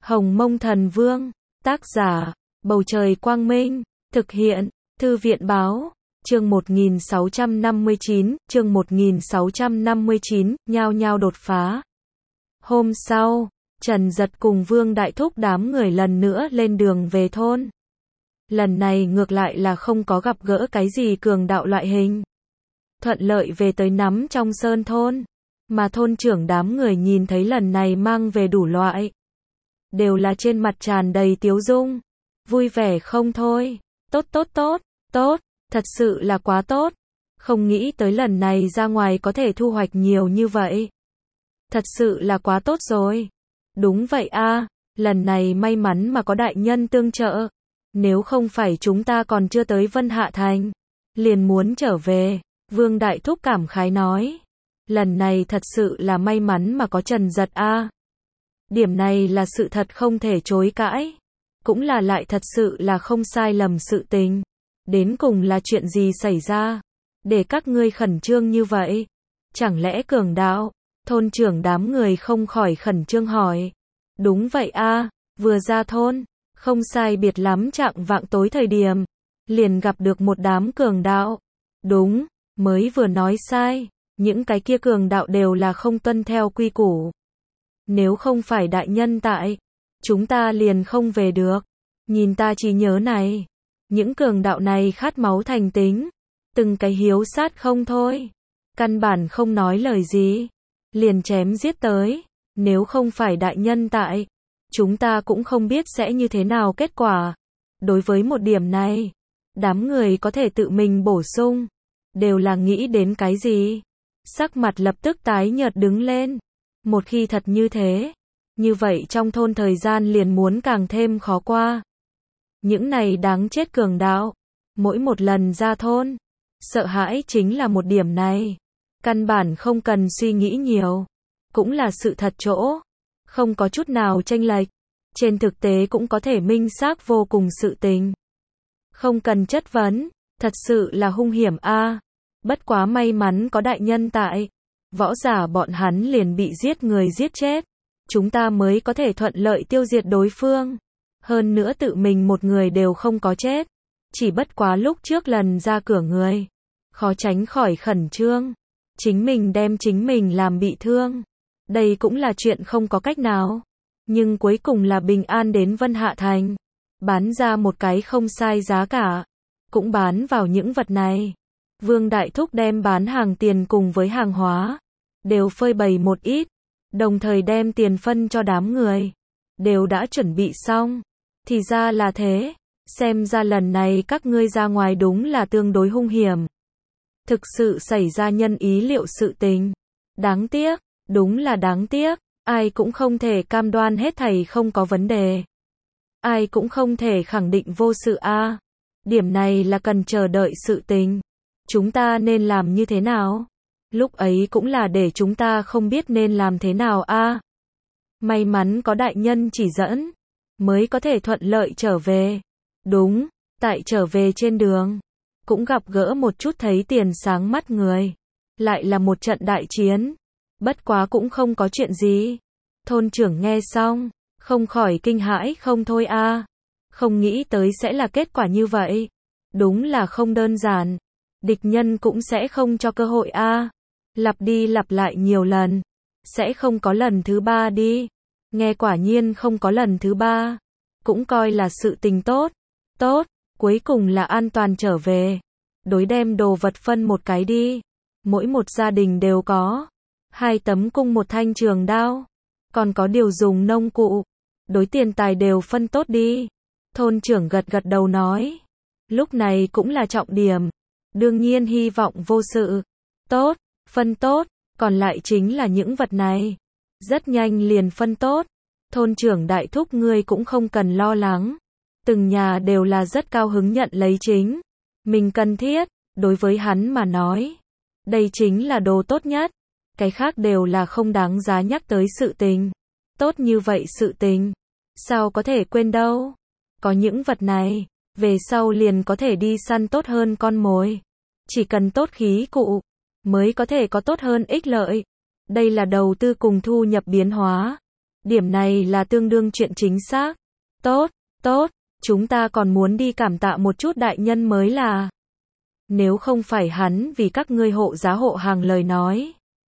Hồng Mông Thần Vương, tác giả, Bầu Trời Quang Minh, thực hiện, Thư viện Báo, chương 1659, nhao nhao đột phá. Hôm sau, Trần Giật cùng Vương Đại Thúc đám người lần nữa lên đường về thôn. Lần này ngược lại là không có gặp gỡ cái gì cường đạo loại hình. Thuận lợi về tới nắm trong sơn thôn, mà thôn trưởng đám người nhìn thấy lần này mang về đủ loại. Đều là trên mặt tràn đầy tiếu dung, vui vẻ không thôi, tốt, thật sự là quá tốt. Không nghĩ tới lần này ra ngoài có thể thu hoạch nhiều như vậy. Thật sự là quá tốt rồi. Đúng vậy a, lần này may mắn mà có đại nhân tương trợ. Nếu không phải chúng ta còn chưa tới Vân Hạ Thành, liền muốn trở về. Vương Đại Thúc cảm khái nói. Lần này thật sự là may mắn mà có Trần Giật a. Điểm này là sự thật không thể chối cãi. Cũng là lại thật sự là không sai lầm sự tình. Đến cùng là chuyện gì xảy ra? Để các ngươi khẩn trương như vậy? Chẳng lẽ cường đạo? Thôn trưởng đám người không khỏi khẩn trương hỏi. Đúng vậy a, vừa ra thôn, không sai biệt lắm chạng vạng tối thời điểm, liền gặp được một đám cường đạo. Đúng, mới vừa nói sai, những cái kia cường đạo đều là không tuân theo quy củ. Nếu không phải đại nhân tại, chúng ta liền không về được. Nhìn ta trí nhớ này, những cường đạo này khát máu thành tính, từng cái hiếu sát không thôi, căn bản không nói lời gì, liền chém giết tới. Nếu không phải đại nhân tại, chúng ta cũng không biết sẽ như thế nào kết quả. Đối với một điểm này, đám người có thể tự mình bổ sung, đều là nghĩ đến cái gì. Sắc mặt lập tức tái nhợt đứng lên. Một khi thật như thế, như vậy trong thôn thời gian liền muốn càng thêm khó qua. Những này đáng chết cường đạo, mỗi một lần ra thôn, sợ hãi chính là một điểm này. Căn bản không cần suy nghĩ nhiều, cũng là sự thật chỗ, không có chút nào chênh lệch. Trên thực tế cũng có thể minh xác vô cùng sự tình. Không cần chất vấn, thật sự là hung hiểm a. Bất quá may mắn có đại nhân tại, võ giả bọn hắn liền bị giết người giết chết, chúng ta mới có thể thuận lợi tiêu diệt đối phương. Hơn nữa tự mình một người đều không có chết, chỉ bất quá lúc trước lần ra cửa người, khó tránh khỏi khẩn trương, chính mình đem chính mình làm bị thương. Đây cũng là chuyện không có cách nào, nhưng cuối cùng là bình an đến Vân Hạ Thành, bán ra một cái không sai giá cả, cũng bán vào những vật này. Vương Đại Thúc đem bán hàng tiền cùng với hàng hóa, đều phơi bày một ít, đồng thời đem tiền phân cho đám người, đều đã chuẩn bị xong. Thì ra là thế, xem ra lần này các ngươi ra ngoài đúng là tương đối hung hiểm. Thực sự xảy ra nhân ý liệu sự tình. Đáng tiếc, đúng là đáng tiếc, ai cũng không thể cam đoan hết thảy không có vấn đề. Ai cũng không thể khẳng định vô sự a. Điểm này là cần chờ đợi sự tình. Chúng ta nên làm như thế nào? Lúc ấy cũng là để chúng ta không biết nên làm thế nào a. May mắn có đại nhân chỉ dẫn, mới có thể thuận lợi trở về. Đúng, tại trở về trên đường, cũng gặp gỡ một chút thấy tiền sáng mắt người. Lại là một trận đại chiến. Bất quá cũng không có chuyện gì. Thôn trưởng nghe xong, không khỏi kinh hãi không thôi a. Không nghĩ tới sẽ là kết quả như vậy. Đúng là không đơn giản. Địch nhân cũng sẽ không cho cơ hội a. Lặp đi lặp lại nhiều lần, sẽ không có lần thứ ba đi. Nghe quả nhiên không có lần thứ ba, cũng coi là sự tình tốt. Tốt, cuối cùng là an toàn trở về. Đối đem đồ vật phân một cái đi. Mỗi một gia đình đều có 2 tấm cung, 1 thanh trường đao, còn có điều dùng nông cụ. Đối tiền tài đều phân tốt đi. Thôn trưởng gật gật đầu nói. Lúc này cũng là trọng điểm. Đương nhiên hy vọng vô sự. Tốt, phân tốt, còn lại chính là những vật này. Rất nhanh liền phân tốt. Thôn trưởng Đại Thúc ngươi cũng không cần lo lắng. Từng nhà đều là rất cao hứng nhận lấy chính mình cần thiết. Đối với hắn mà nói, đây chính là đồ tốt nhất. Cái khác đều là không đáng giá nhắc tới sự tình. Tốt như vậy sự tình, sao có thể quên đâu. Có những vật này, về sau liền có thể đi săn tốt hơn con mồi. Chỉ cần tốt khí cụ, mới có thể có tốt hơn ích lợi. Đây là đầu tư cùng thu nhập biến hóa. Điểm này là tương đương chuyện chính xác. Tốt, tốt, chúng ta còn muốn đi cảm tạ một chút đại nhân mới là. Nếu không phải hắn vì các ngươi hộ giá hộ hàng lời nói,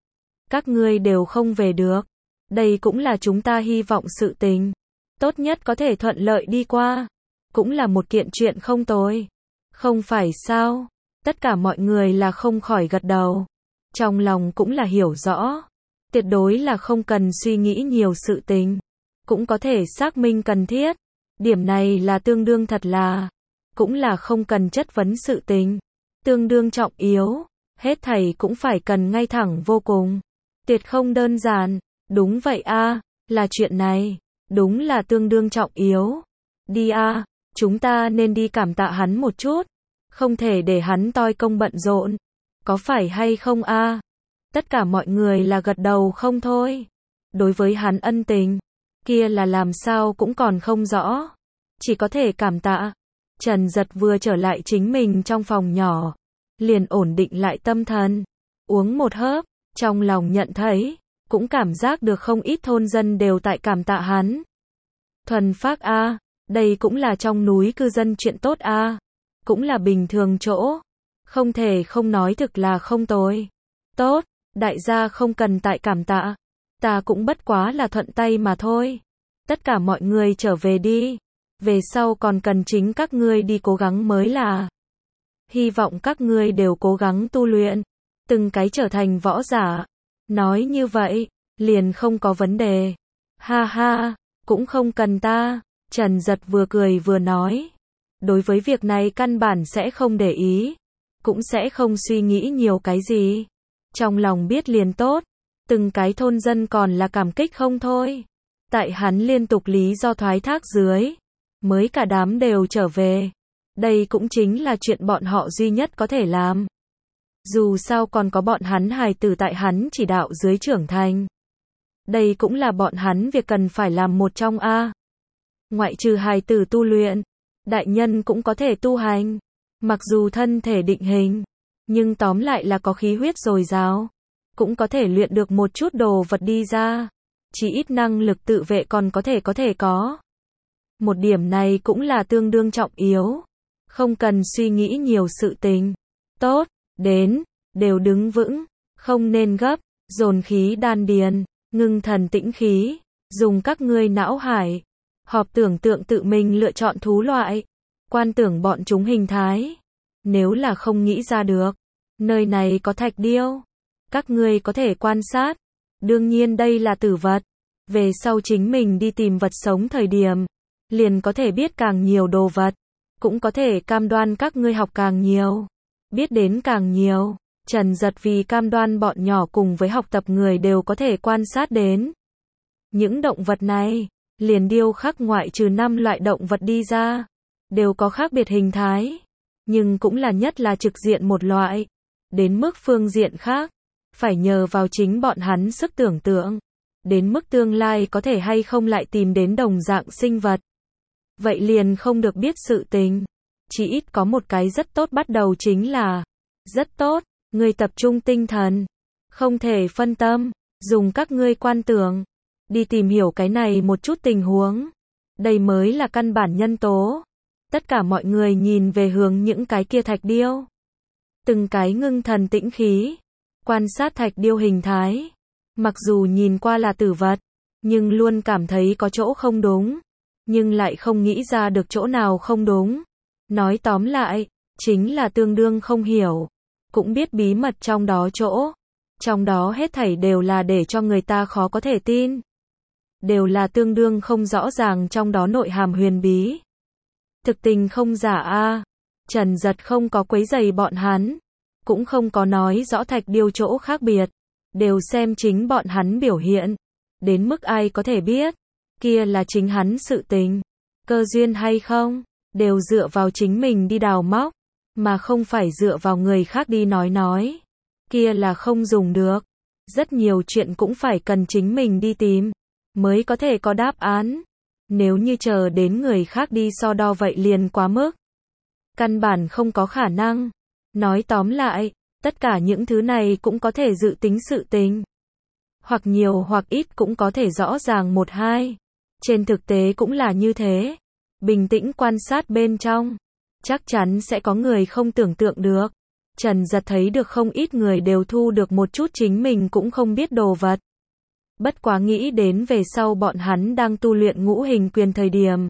các ngươi đều không về được. Đây cũng là chúng ta hy vọng sự tình tốt nhất có thể thuận lợi đi qua. Cũng là một kiện chuyện không tồi. Không phải sao? Tất cả mọi người là không khỏi gật đầu. Trong lòng cũng là hiểu rõ. Tuyệt đối là không cần suy nghĩ nhiều sự tình. Cũng có thể xác minh cần thiết. Điểm này là tương đương thật là. Cũng là không cần chất vấn sự tình. Tương đương trọng yếu. Hết thảy cũng phải cần ngay thẳng vô cùng. Tuyệt không đơn giản. Đúng vậy a, là chuyện này. Đúng là tương đương trọng yếu. Đi a, chúng ta nên đi cảm tạ hắn một chút. Không thể để hắn toi công bận rộn. Có phải hay không a? Tất cả mọi người là gật đầu không thôi. Đối với hắn ân tình, kia là làm sao cũng còn không rõ. Chỉ có thể cảm tạ. Trần Giật vừa trở lại chính mình trong phòng nhỏ, liền ổn định lại tâm thần. Uống một hớp, trong lòng nhận thấy, cũng cảm giác được không ít thôn dân đều tại cảm tạ hắn. Thuần phác a, đây cũng là trong núi cư dân chuyện tốt a, cũng là bình thường chỗ. Không thể không nói thực là không tồi. Tốt, đại gia không cần tại cảm tạ. Ta cũng bất quá là thuận tay mà thôi. Tất cả mọi người trở về đi. Về sau còn cần chính các ngươi đi cố gắng mới là. Hy vọng các ngươi đều cố gắng tu luyện. Từng cái trở thành võ giả. Nói như vậy, liền không có vấn đề. Ha ha, cũng không cần ta. Trần Giật vừa cười vừa nói. Đối với việc này căn bản sẽ không để ý. Cũng sẽ không suy nghĩ nhiều cái gì. Trong lòng biết liền tốt. Từng cái thôn dân còn là cảm kích không thôi. Tại hắn liên tục lý do thoái thác dưới, mới cả đám đều trở về. Đây cũng chính là chuyện bọn họ duy nhất có thể làm. Dù sao còn có bọn hắn hài tử tại hắn chỉ đạo dưới trưởng thành. Đây cũng là bọn hắn việc cần phải làm một trong a. Ngoại trừ hài tử tu luyện, đại nhân cũng có thể tu hành. Mặc dù thân thể định hình, nhưng tóm lại là có khí huyết dồi dào, cũng có thể luyện được một chút đồ vật đi ra. Chỉ ít năng lực tự vệ còn có thể có. Một điểm này cũng là tương đương trọng yếu. Không cần suy nghĩ nhiều sự tình. Tốt, đến, đều đứng vững, không nên gấp, dồn khí đan điền, ngưng thần tĩnh khí, dùng các ngươi não hải, họp tưởng tượng tự mình lựa chọn thú loại, quan tưởng bọn chúng hình thái. Nếu là không nghĩ ra được, nơi này có thạch điêu, các ngươi có thể quan sát. Đương nhiên đây là tử vật. Về sau chính mình đi tìm vật sống thời điểm, liền có thể biết càng nhiều đồ vật. Cũng có thể cam đoan các ngươi học càng nhiều, biết đến càng nhiều. Trần Giật vì cam đoan bọn nhỏ cùng với học tập người đều có thể quan sát đến. Những động vật này, liền điêu khắc ngoại trừ 5 loại động vật đi ra, đều có khác biệt hình thái. Nhưng cũng là nhất là trực diện một loại. Đến mức phương diện khác, phải nhờ vào chính bọn hắn sức tưởng tượng. Đến mức tương lai có thể hay không lại tìm đến đồng dạng sinh vật. Vậy liền không được biết sự tình. Chỉ ít có một cái rất tốt bắt đầu chính là, rất tốt, ngươi tập trung tinh thần, không thể phân tâm, dùng các ngươi quan tưởng, đi tìm hiểu cái này một chút tình huống. Đây mới là căn bản nhân tố. Tất cả mọi người nhìn về hướng những cái kia thạch điêu. Từng cái ngưng thần tĩnh khí, quan sát thạch điêu hình thái. Mặc dù nhìn qua là tử vật, nhưng luôn cảm thấy có chỗ không đúng. Nhưng lại không nghĩ ra được chỗ nào không đúng. Nói tóm lại, chính là tương đương không hiểu. Cũng biết bí mật trong đó chỗ. Trong đó hết thảy đều là để cho người ta khó có thể tin. Đều là tương đương không rõ ràng trong đó nội hàm huyền bí. Thực tình không giả a. Trần Giật không có quấy rầy bọn hắn. Cũng không có nói rõ thạch điêu chỗ khác biệt. Đều xem chính bọn hắn biểu hiện. Đến mức ai có thể biết. Kia là chính hắn sự tình. Cơ duyên hay không, đều dựa vào chính mình đi đào móc. Mà không phải dựa vào người khác đi nói. Kia là không dùng được. Rất nhiều chuyện cũng phải cần chính mình đi tìm, mới có thể có đáp án. Nếu như chờ đến người khác đi so đo vậy liền quá mức. Căn bản không có khả năng. Nói tóm lại, tất cả những thứ này cũng có thể dự tính sự tình. Hoặc nhiều hoặc ít cũng có thể rõ ràng một hai. Trên thực tế cũng là như thế. Bình tĩnh quan sát bên trong, chắc chắn sẽ có người không tưởng tượng được. Trần Giật thấy được không ít người đều thu được một chút chính mình cũng không biết đồ vật. Bất quá nghĩ đến về sau bọn hắn đang tu luyện ngũ hình quyền thời điểm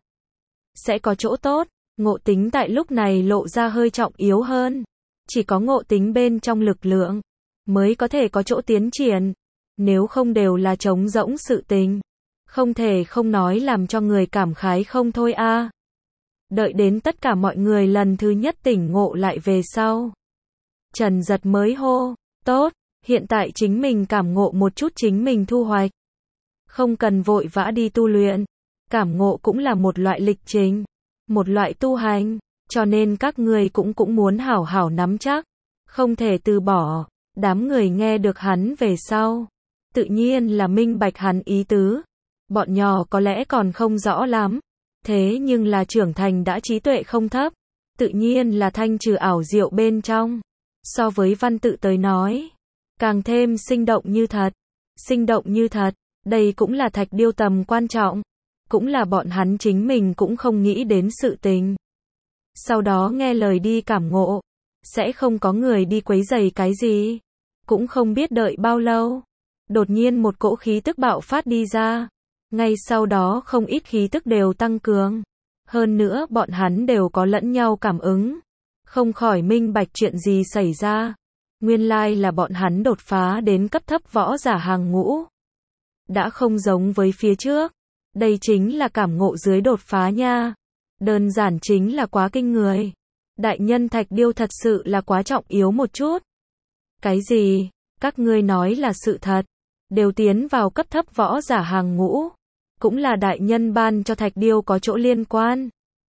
sẽ có chỗ tốt, ngộ tính tại lúc này lộ ra hơi trọng yếu hơn. Chỉ có ngộ tính bên trong lực lượng mới có thể có chỗ tiến triển, nếu không đều là trống rỗng sự tình. Không thể không nói làm cho người cảm khái không thôi a. Đợi đến tất cả mọi người lần thứ nhất tỉnh ngộ lại về sau, Trần Giật mới hô, tốt, hiện tại chính mình cảm ngộ một chút chính mình thu hoạch. Không cần vội vã đi tu luyện, cảm ngộ cũng là một loại lịch trình, một loại tu hành, cho nên các người cũng muốn hảo hảo nắm chắc, không thể từ bỏ. Đám người nghe được hắn về sau, tự nhiên là minh bạch hắn ý tứ. Bọn nhỏ có lẽ còn không rõ lắm, thế nhưng là trưởng thành đã trí tuệ không thấp, tự nhiên là thanh trừ ảo diệu bên trong. So với văn tự tới nói, càng thêm sinh động như thật. Sinh động như thật, đây cũng là thạch điêu tầm quan trọng, cũng là bọn hắn chính mình cũng không nghĩ đến sự tình. Sau đó nghe lời đi cảm ngộ, sẽ không có người đi quấy rầy cái gì. Cũng không biết đợi bao lâu, đột nhiên một cỗ khí tức bạo phát đi ra. Ngay sau đó không ít khí tức đều tăng cường. Hơn nữa bọn hắn đều có lẫn nhau cảm ứng. Không khỏi minh bạch chuyện gì xảy ra. Nguyên lai là bọn hắn đột phá đến cấp thấp võ giả hàng ngũ. Đã không giống với phía trước. Đây chính là cảm ngộ dưới đột phá nha. Đơn giản chính là quá kinh người. Đại nhân thạch điêu thật sự là quá trọng yếu một chút. Cái gì? Các ngươi nói là sự thật. Đều tiến vào cấp thấp võ giả hàng ngũ. Cũng là đại nhân ban cho thạch điêu có chỗ liên quan.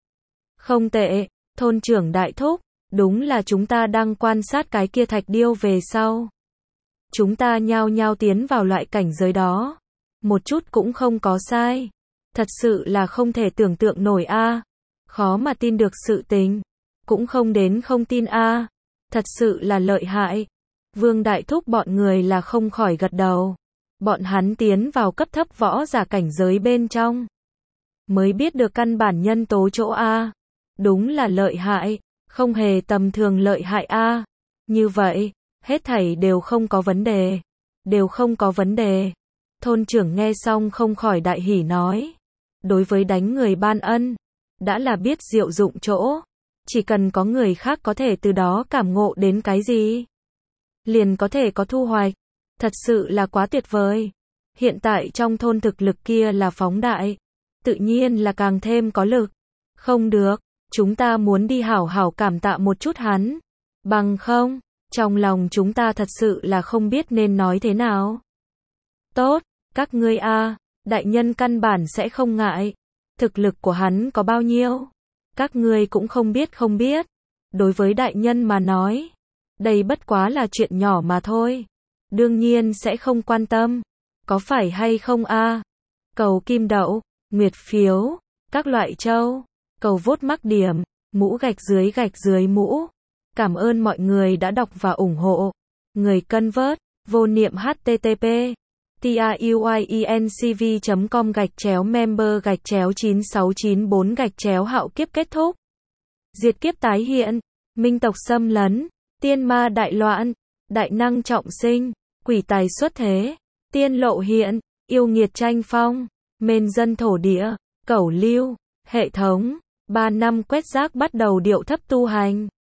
Không tệ, thôn trưởng đại thúc, đúng là chúng ta đang quan sát cái kia thạch điêu về sau. Chúng ta nhao nhao tiến vào loại cảnh giới đó. Một chút cũng không có sai. Thật sự là không thể tưởng tượng nổi a. Khó mà tin được sự tình. Cũng không đến không tin a. Thật sự là lợi hại. Vương đại thúc bọn người là không khỏi gật đầu. Bọn hắn tiến vào cấp thấp võ giả cảnh giới bên trong. Mới biết được căn bản nhân tố chỗ a. Đúng là lợi hại. Không hề tầm thường lợi hại a. Như vậy, hết thảy đều không có vấn đề. Đều không có vấn đề. Thôn trưởng nghe xong không khỏi đại hỉ nói. Đối với đánh người ban ân, đã là biết diệu dụng chỗ. Chỉ cần có người khác có thể từ đó cảm ngộ đến cái gì, liền có thể có thu hoạch. Thật sự là quá tuyệt vời. Hiện tại trong thôn thực lực kia là phóng đại. Tự nhiên là càng thêm có lực. Không được, chúng ta muốn đi hảo hảo cảm tạ một chút hắn. Bằng không, trong lòng chúng ta thật sự là không biết nên nói thế nào. Tốt, các ngươi a, đại nhân căn bản sẽ không ngại. Thực lực của hắn có bao nhiêu? Các ngươi cũng không biết. Đối với đại nhân mà nói, đây bất quá là chuyện nhỏ mà thôi. Đương nhiên sẽ không quan tâm. Có phải hay không a? Cầu kim đậu, nguyệt phiếu, các loại châu, cầu vote mắc điểm, mũ gạch dưới mũ. Cảm ơn mọi người đã đọc và ủng hộ. Người cân vớt, vô niệm http tiuyenc.com/member/9694/hạo kiếp kết thúc. Diệt kiếp tái hiện, minh tộc xâm lấn, tiên ma đại loạn, đại năng trọng sinh, quỷ tài xuất thế, tiên lộ hiện, yêu nghiệt tranh phong, mên dân thổ địa, cẩu lưu, hệ thống, 3 năm quét rác bắt đầu điệu thấp tu hành.